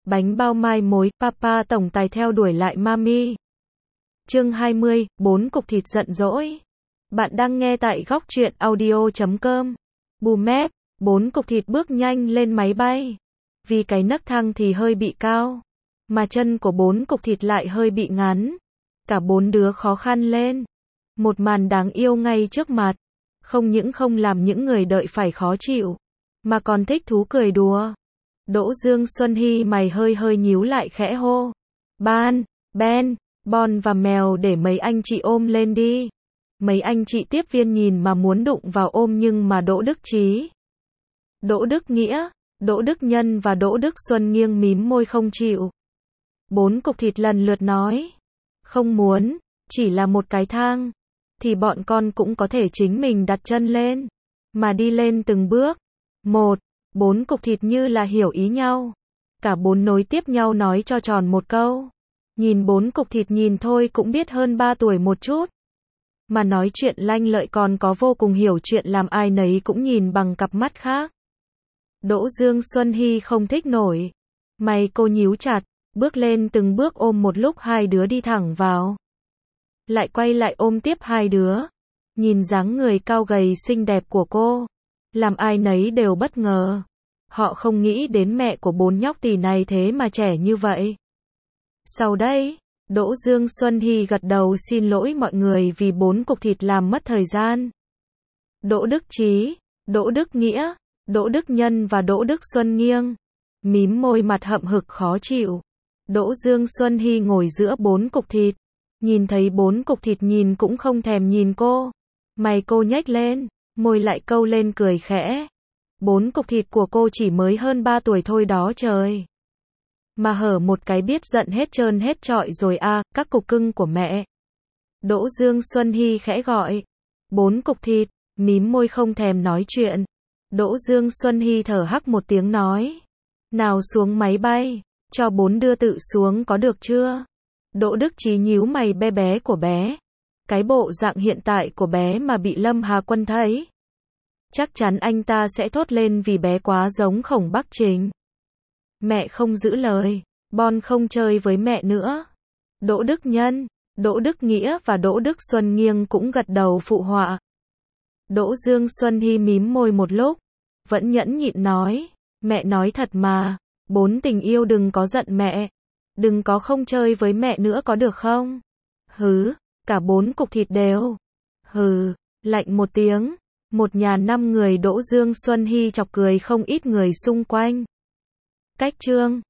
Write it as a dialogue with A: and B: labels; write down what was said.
A: bánh bao mai mối, papa tổng tài theo đuổi lại mami. Chương 20, 4 cục thịt giận dỗi. Bạn đang nghe tại góc truyện audio.com. Bù mép, 4 cục thịt bước nhanh lên máy bay. Vì cái nấc thang thì hơi bị cao, mà chân của 4 cục thịt lại hơi bị ngắn. Cả 4 đứa khó khăn lên. Một màn đáng yêu ngay trước mặt. Không những không làm những người đợi phải khó chịu, mà còn thích thú cười đùa. Đỗ Dương Xuân Hy mày hơi nhíu lại khẽ hô. Ben, Bon và mèo để mấy anh chị ôm lên đi. Mấy anh chị tiếp viên nhìn mà muốn đụng vào ôm nhưng mà Đỗ Đức Chí, Đỗ Đức Nghĩa, Đỗ Đức Nhân và Đỗ Đức Xuân nghiêng mím môi không chịu. 4 cục thịt lần lượt nói. Không muốn, chỉ là một cái thang, thì bọn con cũng có thể chính mình đặt chân lên, mà đi lên từng bước. 4 cục thịt như là hiểu ý nhau. Cả 4 nối tiếp nhau nói cho tròn một câu. Nhìn 4 cục thịt nhìn thôi cũng biết hơn 3 tuổi một chút. Mà nói chuyện lanh lợi còn có vô cùng hiểu chuyện làm ai nấy cũng nhìn bằng cặp mắt khác. Đỗ Dương Xuân Hy không thích nổi. Mày cô nhíu chặt, bước lên từng bước ôm một lúc hai đứa đi thẳng vào. Lại quay lại ôm tiếp hai đứa. Nhìn dáng người cao gầy xinh đẹp của cô, làm ai nấy đều bất ngờ. Họ không nghĩ đến mẹ của 4 nhóc tỳ này thế mà trẻ như vậy. Sau đây, Đỗ Dương Xuân Hy gật đầu xin lỗi mọi người vì 4 cục thịt làm mất thời gian. Đỗ Đức Chí, Đỗ Đức Nghĩa, Đỗ Đức Nhân và Đỗ Đức Xuân nghiêng mím môi mặt hậm hực khó chịu. Đỗ Dương Xuân Hy ngồi giữa 4 cục thịt, nhìn thấy 4 cục thịt nhìn cũng không thèm nhìn cô. Mày cô nhếch lên, môi lại câu lên cười khẽ. 4 cục thịt của cô chỉ mới hơn 3 tuổi thôi đó trời. Mà hở một cái biết giận hết trơn hết trọi rồi à, các cục cưng của mẹ. Đỗ Dương Xuân Hy khẽ gọi. 4 cục thịt, mím môi không thèm nói chuyện. Đỗ Dương Xuân Hy thở hắc một tiếng nói. Nào xuống máy bay, cho 4 đưa tự xuống có được chưa? Đỗ Đức Chí nhíu mày bé bé của bé. Cái bộ dạng hiện tại của bé mà bị Lâm Hà Quân thấy, chắc chắn anh ta sẽ thốt lên vì bé quá giống Khổng Bắc Trình. Mẹ không giữ lời, Bon không chơi với mẹ nữa. Đỗ Đức Nhân, Đỗ Đức Nghĩa và Đỗ Đức Xuân nghiêng cũng gật đầu phụ họa. Đỗ Dương Xuân Hy mím môi một lúc, vẫn nhẫn nhịn nói, mẹ nói thật mà, 4 tình yêu đừng có giận mẹ, đừng có không chơi với mẹ nữa có được không? Hứ, cả 4 cục thịt đều. Hừ, lạnh một tiếng, một nhà 5 người Đỗ Dương Xuân Hy chọc cười không ít người xung quanh. Cách chương